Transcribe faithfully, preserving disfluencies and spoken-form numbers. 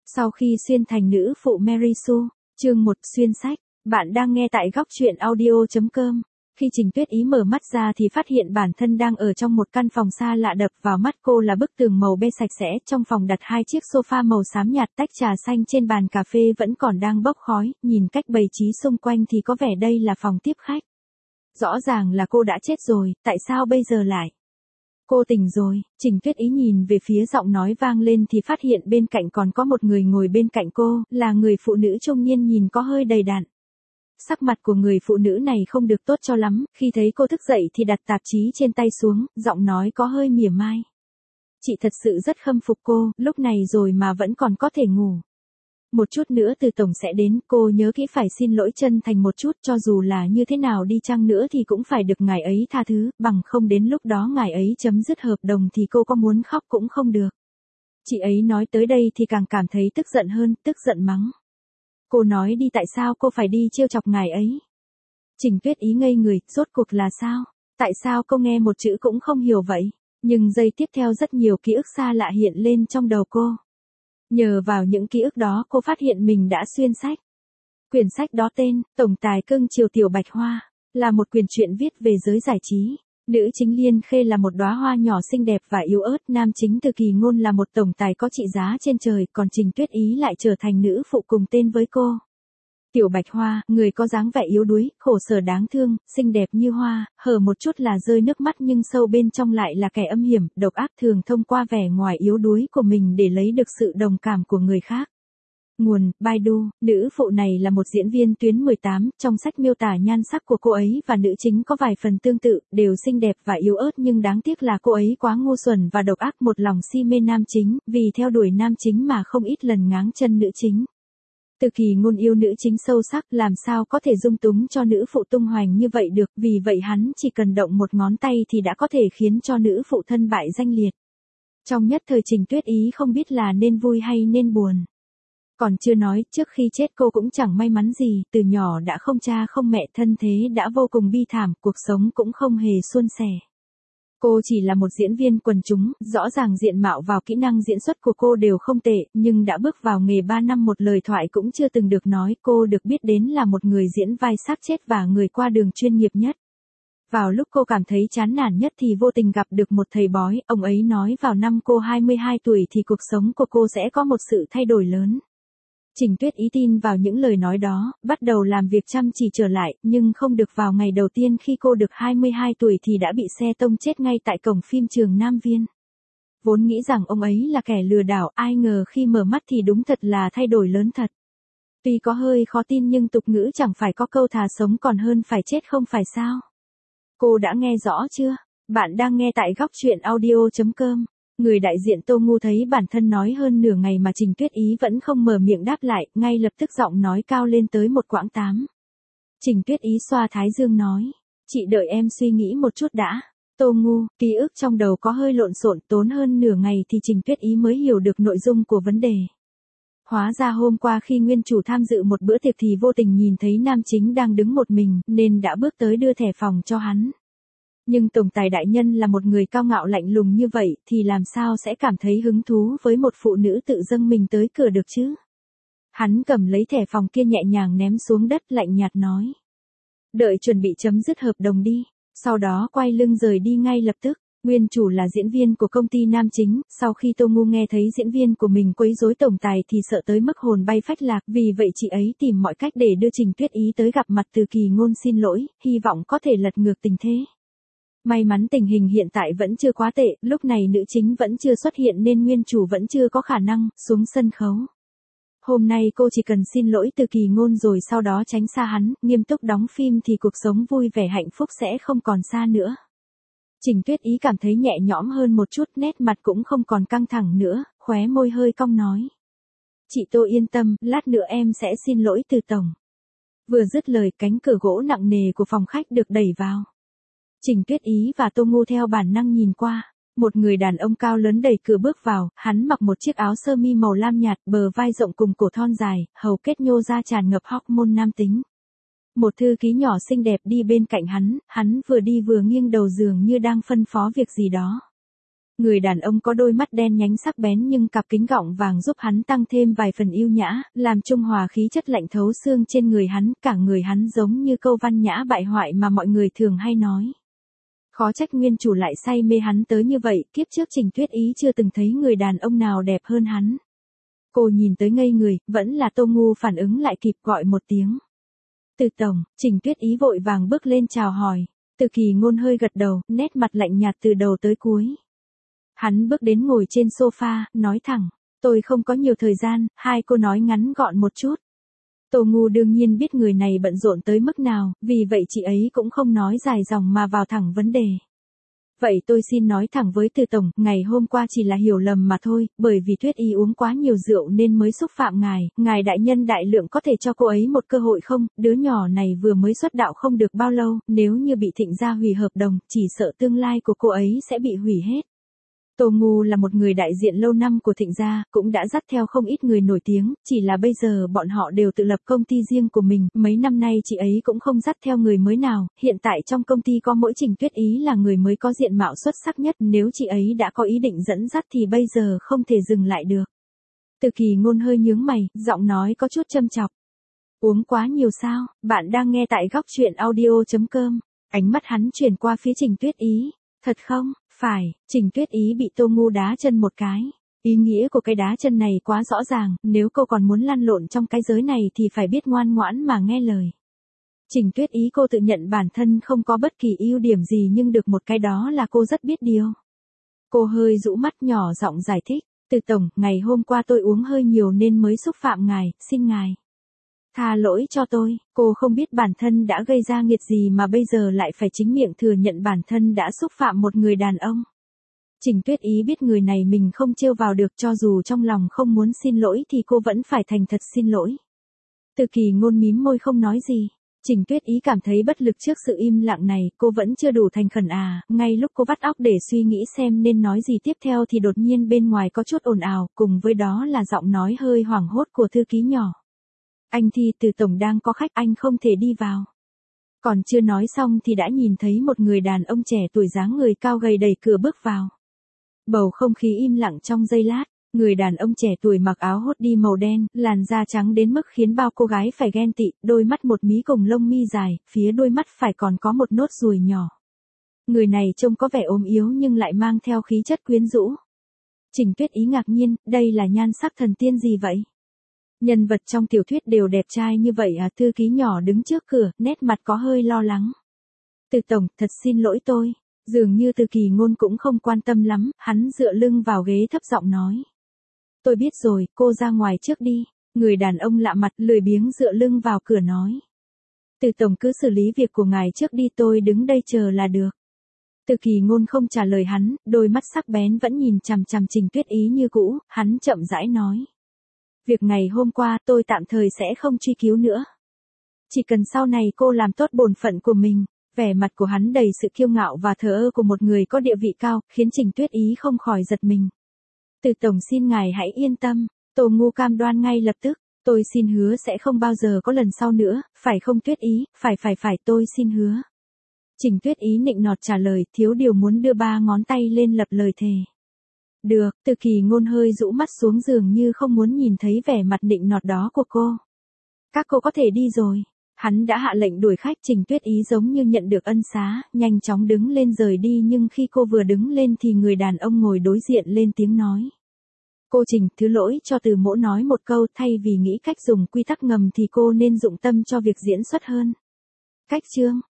Sau khi xuyên thành nữ phụ Mary Sue, chương một xuyên sách, bạn đang nghe tại góc truyện audio.com. Khi Trình Tuyết Ý mở mắt ra thì phát hiện bản thân đang ở trong một căn phòng xa lạ, đập vào mắt cô là bức tường màu be sạch sẽ, trong phòng đặt hai chiếc sofa màu xám nhạt, tách trà xanh trên bàn cà phê vẫn còn đang bốc khói, nhìn cách bày trí xung quanh thì có vẻ đây là phòng tiếp khách. Rõ ràng là cô đã chết rồi, tại sao bây giờ lại? Cô tỉnh rồi, Trình Tuyết Ý nhìn về phía giọng nói vang lên thì phát hiện bên cạnh còn có một người ngồi bên cạnh cô, là người phụ nữ trung niên nhìn có hơi đầy đặn. Sắc mặt của người phụ nữ này không được tốt cho lắm, khi thấy cô thức dậy thì đặt tạp chí trên tay xuống, giọng nói có hơi mỉa mai. Chị thật sự rất khâm phục cô, lúc này rồi mà vẫn còn có thể ngủ. Một chút nữa từ tổng sẽ đến, cô nhớ kỹ phải xin lỗi chân thành một chút, cho dù là như thế nào đi chăng nữa thì cũng phải được ngài ấy tha thứ, bằng không đến lúc đó ngài ấy chấm dứt hợp đồng thì cô có muốn khóc cũng không được. Chị ấy nói tới đây thì càng cảm thấy tức giận hơn, tức giận mắng. Cô nói đi, tại sao cô phải đi trêu chọc ngài ấy? Trình Tuyết Ý ngây người, rốt cuộc là sao? Tại sao cô nghe một chữ cũng không hiểu vậy? Nhưng giây tiếp theo rất nhiều ký ức xa lạ hiện lên trong đầu cô. Nhờ vào những ký ức đó cô phát hiện mình đã xuyên sách. Quyển sách đó tên, Tổng tài cưng chiều Tiểu Bạch Hoa, là một quyển truyện viết về giới giải trí. Nữ chính Liên Khê là một đóa hoa nhỏ xinh đẹp và yếu ớt, nam chính Từ Kỳ Ngôn là một tổng tài có trị giá trên trời, còn Trình Tuyết Ý lại trở thành nữ phụ cùng tên với cô. Tiểu Bạch Hoa, người có dáng vẻ yếu đuối, khổ sở đáng thương, xinh đẹp như hoa, hở một chút là rơi nước mắt nhưng sâu bên trong lại là kẻ âm hiểm, độc ác, thường thông qua vẻ ngoài yếu đuối của mình để lấy được sự đồng cảm của người khác. Nguồn, Baidu, nữ phụ này là một diễn viên tuyến mười tám, trong sách miêu tả nhan sắc của cô ấy và nữ chính có vài phần tương tự, đều xinh đẹp và yếu ớt nhưng đáng tiếc là cô ấy quá ngu xuẩn và độc ác, một lòng si mê nam chính, vì theo đuổi nam chính mà không ít lần ngáng chân nữ chính. Từ Kỳ Ngôn yêu nữ chính sâu sắc, làm sao có thể dung túng cho nữ phụ tung hoành như vậy được, vì vậy hắn chỉ cần động một ngón tay thì đã có thể khiến cho nữ phụ thân bại danh liệt. Trong nhất thời Trình Tuyết Ý không biết là nên vui hay nên buồn. Còn chưa nói, trước khi chết cô cũng chẳng may mắn gì, từ nhỏ đã không cha không mẹ, thân thế đã vô cùng bi thảm, cuộc sống cũng không hề suôn sẻ. Cô chỉ là một diễn viên quần chúng, rõ ràng diện mạo và kỹ năng diễn xuất của cô đều không tệ, nhưng đã bước vào nghề ba năm một lời thoại cũng chưa từng được nói, cô được biết đến là một người diễn vai xác chết và người qua đường chuyên nghiệp nhất. Vào lúc cô cảm thấy chán nản nhất thì vô tình gặp được một thầy bói, ông ấy nói vào năm cô hai mươi hai tuổi thì cuộc sống của cô sẽ có một sự thay đổi lớn. Trình Tuyết Ý tin vào những lời nói đó, bắt đầu làm việc chăm chỉ trở lại, nhưng không được vào ngày đầu tiên khi cô được hai mươi hai tuổi thì đã bị xe tông chết ngay tại cổng phim trường Nam Viên. Vốn nghĩ rằng ông ấy là kẻ lừa đảo, ai ngờ khi mở mắt thì đúng thật là thay đổi lớn thật. Tuy có hơi khó tin nhưng tục ngữ chẳng phải có câu thà sống còn hơn phải chết không phải sao? Cô đã nghe rõ chưa? Bạn đang nghe tại góc truyện audio.com. Người đại diện Tô Ngu thấy bản thân nói hơn nửa ngày mà Trình Tuyết Ý vẫn không mở miệng đáp lại, ngay lập tức giọng nói cao lên tới một quãng tám. Trình Tuyết Ý xoa thái dương nói, chị đợi em suy nghĩ một chút đã. Tô Ngu, ký ức trong đầu có hơi lộn xộn, tốn hơn nửa ngày thì Trình Tuyết Ý mới hiểu được nội dung của vấn đề. Hóa ra hôm qua khi nguyên chủ tham dự một bữa tiệc thì vô tình nhìn thấy nam chính đang đứng một mình, nên đã bước tới đưa thẻ phòng cho hắn. Nhưng tổng tài đại nhân là một người cao ngạo lạnh lùng như vậy, thì làm sao sẽ cảm thấy hứng thú với một phụ nữ tự dâng mình tới cửa được chứ? Hắn cầm lấy thẻ phòng kia nhẹ nhàng ném xuống đất, lạnh nhạt nói. Đợi chuẩn bị chấm dứt hợp đồng đi, sau đó quay lưng rời đi ngay lập tức. Nguyên chủ là diễn viên của công ty nam chính, sau khi Tô Ngu nghe thấy diễn viên của mình quấy rối tổng tài thì sợ tới mức hồn bay phách lạc, vì vậy chị ấy tìm mọi cách để đưa Trình Tuyết Ý tới gặp mặt Từ Kỳ Ngôn xin lỗi, hy vọng có thể lật ngược tình thế. May mắn tình hình hiện tại vẫn chưa quá tệ, lúc này nữ chính vẫn chưa xuất hiện nên nguyên chủ vẫn chưa có khả năng xuống sân khấu. Hôm nay cô chỉ cần xin lỗi Từ Kỳ Ngôn rồi sau đó tránh xa hắn, nghiêm túc đóng phim thì cuộc sống vui vẻ hạnh phúc sẽ không còn xa nữa. Trình Tuyết Ý cảm thấy nhẹ nhõm hơn một chút, nét mặt cũng không còn căng thẳng nữa, khóe môi hơi cong nói. Chị Tô yên tâm, lát nữa em sẽ xin lỗi Từ tổng. Vừa dứt lời, cánh cửa gỗ nặng nề của phòng khách được đẩy vào. Trình Tuyết Ý và Tô Ngu theo bản năng nhìn qua, một người đàn ông cao lớn đẩy cửa bước vào, hắn mặc một chiếc áo sơ mi màu lam nhạt, bờ vai rộng cùng cổ thon dài, hầu kết nhô ra tràn ngập hormone nam tính. Một thư ký nhỏ xinh đẹp đi bên cạnh hắn, hắn vừa đi vừa nghiêng đầu giường như đang phân phó việc gì đó. Người đàn ông có đôi mắt đen nhánh sắc bén nhưng cặp kính gọng vàng giúp hắn tăng thêm vài phần yêu nhã, làm trung hòa khí chất lạnh thấu xương trên người hắn, cả người hắn giống như câu văn nhã bại hoại mà mọi người thường hay nói. Khó trách nguyên chủ lại say mê hắn tới như vậy, kiếp trước Trình Tuyết Ý chưa từng thấy người đàn ông nào đẹp hơn hắn. Cô nhìn tới ngây người, vẫn là Tô Ngu phản ứng lại kịp gọi một tiếng. Từ tổng, Trình Tuyết Ý vội vàng bước lên chào hỏi. Từ Kỳ Ngôn hơi gật đầu, nét mặt lạnh nhạt từ đầu tới cuối. Hắn bước đến ngồi trên sofa, nói thẳng, tôi không có nhiều thời gian, hai cô nói ngắn gọn một chút. Tô Ngu đương nhiên biết người này bận rộn tới mức nào, vì vậy chị ấy cũng không nói dài dòng mà vào thẳng vấn đề. Vậy tôi xin nói thẳng với Từ tổng, ngày hôm qua chỉ là hiểu lầm mà thôi, bởi vì Tuyết Ý uống quá nhiều rượu nên mới xúc phạm ngài, ngài đại nhân đại lượng có thể cho cô ấy một cơ hội không, đứa nhỏ này vừa mới xuất đạo không được bao lâu, nếu như bị Thịnh gia hủy hợp đồng, chỉ sợ tương lai của cô ấy sẽ bị hủy hết. Tô Ngu là một người đại diện lâu năm của Thịnh gia, cũng đã dắt theo không ít người nổi tiếng, chỉ là bây giờ bọn họ đều tự lập công ty riêng của mình, mấy năm nay chị ấy cũng không dắt theo người mới nào, hiện tại trong công ty có mỗi Trình Tuyết Ý là người mới có diện mạo xuất sắc nhất, nếu chị ấy đã có ý định dẫn dắt thì bây giờ không thể dừng lại được. Từ Kỳ Ngôn hơi nhướng mày, giọng nói có chút châm chọc. Uống quá nhiều sao, bạn đang nghe tại góc truyện audio chấm com, ánh mắt hắn chuyển qua phía Trình Tuyết Ý, thật không? Phải, Trình Tuyết Ý bị Tô Ngu đá chân một cái. Ý nghĩa của cái đá chân này quá rõ ràng, nếu cô còn muốn lăn lộn trong cái giới này thì phải biết ngoan ngoãn mà nghe lời. Trình Tuyết Ý cô tự nhận bản thân không có bất kỳ ưu điểm gì nhưng được một cái đó là cô rất biết điều. Cô hơi rũ mắt nhỏ giọng giải thích, Từ tổng, ngày hôm qua tôi uống hơi nhiều nên mới xúc phạm ngài, xin ngài tha lỗi cho tôi, cô không biết bản thân đã gây ra nghiệt gì mà bây giờ lại phải chính miệng thừa nhận bản thân đã xúc phạm một người đàn ông. Trình Tuyết Ý biết người này mình không trêu vào được, cho dù trong lòng không muốn xin lỗi thì cô vẫn phải thành thật xin lỗi. Từ Kỳ Ngôn mím môi không nói gì. Trình Tuyết Ý cảm thấy bất lực trước sự im lặng này, cô vẫn chưa đủ thành khẩn à, ngay lúc cô vắt óc để suy nghĩ xem nên nói gì tiếp theo thì đột nhiên bên ngoài có chút ồn ào, cùng với đó là giọng nói hơi hoảng hốt của thư ký nhỏ. Anh Thi, Từ tổng đang có khách, anh không thể đi vào. Còn chưa nói xong thì đã nhìn thấy một người đàn ông trẻ tuổi dáng người cao gầy đẩy cửa bước vào. Bầu không khí im lặng trong giây lát, người đàn ông trẻ tuổi mặc áo hốt đi màu đen, làn da trắng đến mức khiến bao cô gái phải ghen tị, đôi mắt một mí cùng lông mi dài, phía đôi mắt phải còn có một nốt ruồi nhỏ. Người này trông có vẻ ốm yếu nhưng lại mang theo khí chất quyến rũ. Trình Tuyết Ý ngạc nhiên, đây là nhan sắc thần tiên gì vậy? Nhân vật trong tiểu thuyết đều đẹp trai như vậy à? Thư ký nhỏ đứng trước cửa, nét mặt có hơi lo lắng. Từ tổng, thật xin lỗi tôi. Dường như Từ Kỳ Ngôn cũng không quan tâm lắm, hắn dựa lưng vào ghế thấp giọng nói. Tôi biết rồi, cô ra ngoài trước đi. Người đàn ông lạ mặt lười biếng dựa lưng vào cửa nói. Từ tổng cứ xử lý việc của ngài trước đi, tôi đứng đây chờ là được. Từ Kỳ Ngôn không trả lời hắn, đôi mắt sắc bén vẫn nhìn chằm chằm Trình Tuyết Ý như cũ, hắn chậm rãi nói. Việc ngày hôm qua tôi tạm thời sẽ không truy cứu nữa. Chỉ cần sau này cô làm tốt bổn phận của mình. Vẻ mặt của hắn đầy sự kiêu ngạo và thờ ơ của một người có địa vị cao, khiến Trình Tuyết Ý không khỏi giật mình. Từ tổng xin ngài hãy yên tâm, Tô Ngu cam đoan ngay lập tức, tôi xin hứa sẽ không bao giờ có lần sau nữa, phải không Tuyết Ý, phải phải phải tôi xin hứa. Trình Tuyết Ý nịnh nọt trả lời, thiếu điều muốn đưa ba ngón tay lên lập lời thề. Được, Từ Kỳ Ngôn hơi rũ mắt xuống giường như không muốn nhìn thấy vẻ mặt nịnh nọt đó của cô. Các cô có thể đi rồi. Hắn đã hạ lệnh đuổi khách. Trình Tuyết Ý giống như nhận được ân xá, nhanh chóng đứng lên rời đi nhưng khi cô vừa đứng lên thì người đàn ông ngồi đối diện lên tiếng nói. Cô Trình, thứ lỗi cho Từ mỗ nói một câu, thay vì nghĩ cách dùng quy tắc ngầm thì cô nên dụng tâm cho việc diễn xuất hơn. Cách chương,